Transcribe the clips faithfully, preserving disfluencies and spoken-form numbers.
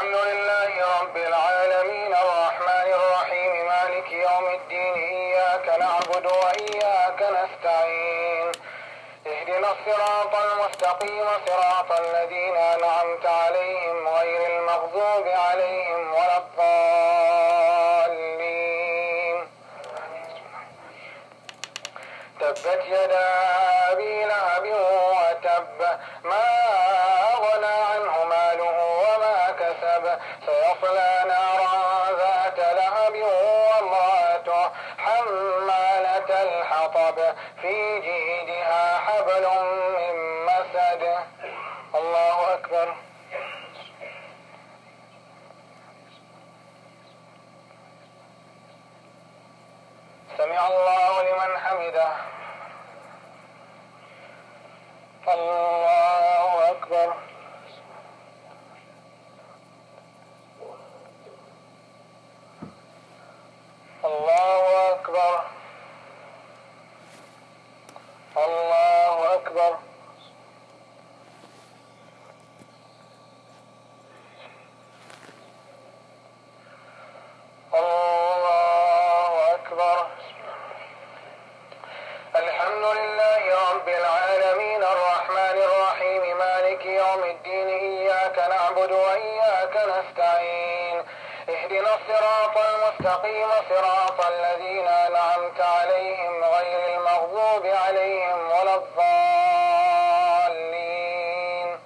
الحمد لله رب العالمين الرحمن الرحيم مالك يوم الدين إياك نعبد وإياك نستعين اهدنا الصراط المستقيم صراط الذين أنعمت عليهم غير المغضوب عليهم ولا الضالين. تبت يدا أبي لهب وتب ما أغنى عنه ماله وما كسب سيصلى نارا ذات لهب وامرأته حمالة الحطب في جيدها حبل من مسد. الله أكبر. سمع الله لمن حمده. الله أكبر. الله أكبر. الله أكبر. الله أكبر. الحمد لله رب العالمين الرحمن الرحيم مالك يوم الدين إياك نعبد وإياك نستعين اهدنا الصراط المستقيم صراط الذين أنعمت عليهم غير المغضوب عليهم ولا الضالين.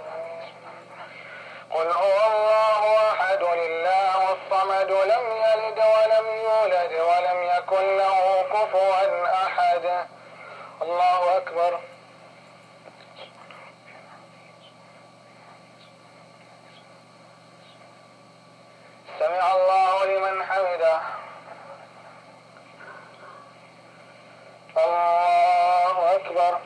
قل هو الله أحد الله الصمد لم يلد ولم يولد ولم يكن له كفوا أحد. الله أكبر. سمع الله لمن حمده. الله أكبر.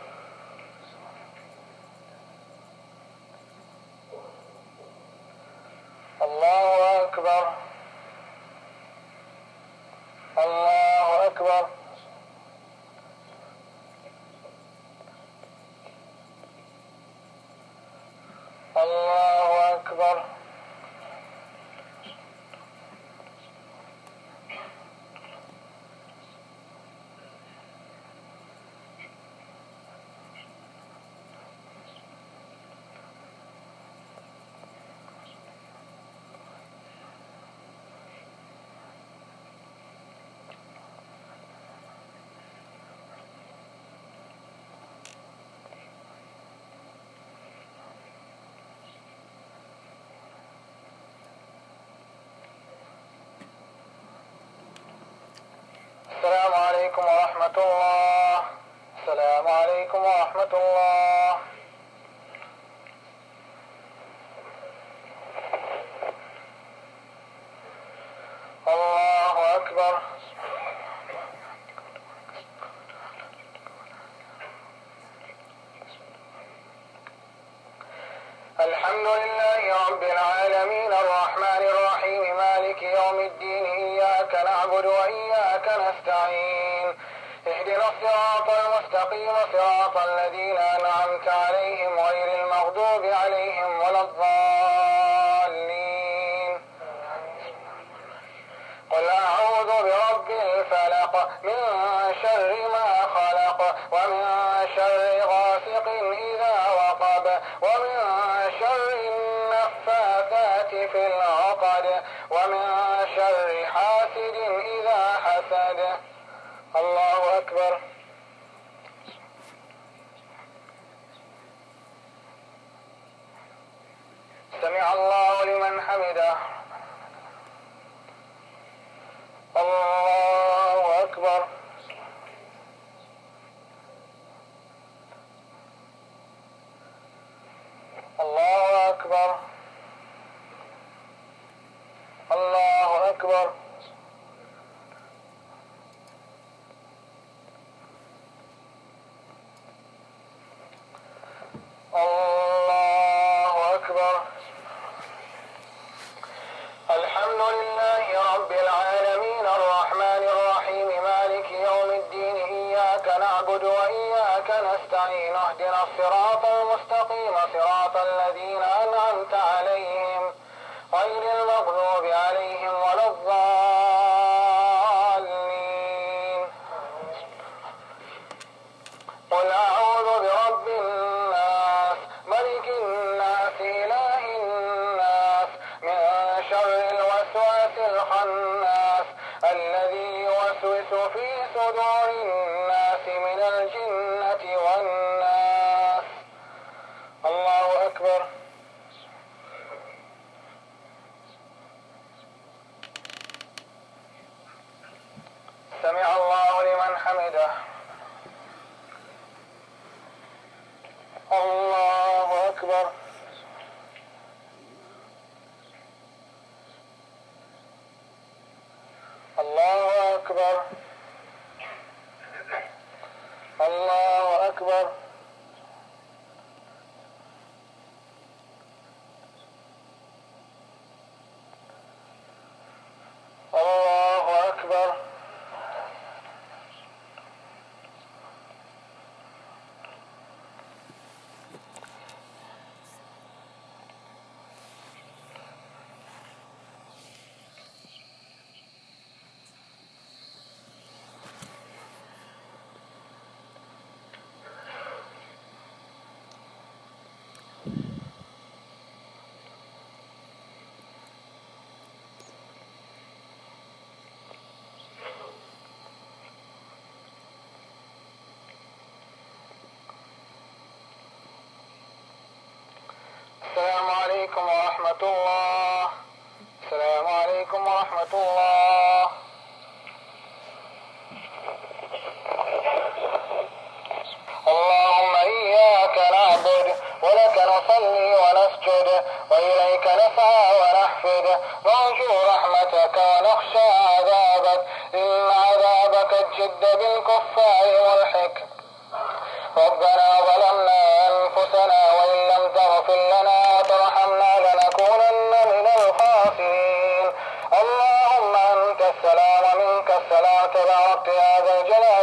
الله أكبر. الله أكبر. الله أكبر. السلام عليكم ورحمة الله. السلام عليكم ورحمة الله. الله أكبر. الحمد لله رب العالمين الرحمن الرحيم مالك يوم الدين إياك نعبد وإياك نستعين اهدنا الصراط المستقيم صراط الذين أنعمت عليهم غير المغضوب عليهم ولا الضالين. قل أعوذ برب الفلق من شر ما خلق ومن شر غاسق إذا وقب ومن شر النفاثات في العقد ومن شر حاسد إذا حسد. الله أكبر. سمع الله لمن حمده. الله أكبر. الله أكبر. الله أكبر. الله أكبر. الحمد لله رب العالمين الرحمن الرحيم مالك يوم الدين إياك نعبد وإياك نستعين اهدنا الصراط المستقيم صراط الذين أنعمت عليهم غير المغضوب عليهم ولا الضالين. قل أعوذ برب الناس ملك الناس إله الناس من شر الوسواس الخناس الذي يوسوس في صدور الناس من الجنة والناس. الله أكبر. سمع الله لمن حمده. الله أكبر. الله أكبر. الله أكبر. الله أكبر. السلام عليكم ورحمة الله. السلام عليكم ورحمة الله. اللهم إياك نعبد ولك نصلي ونسجد وإليك نسعى ونحفد نرجو رحمتك ونخشى عذابك إن عذابك الجد بالكفار ملحق. ربنا ظلمنا أنفسنا وإن لم تغفر لنا وترحمنا لنكونن من الخاسرين. اللهم أنت السلام منك السلام تباركت يا ذا الجلال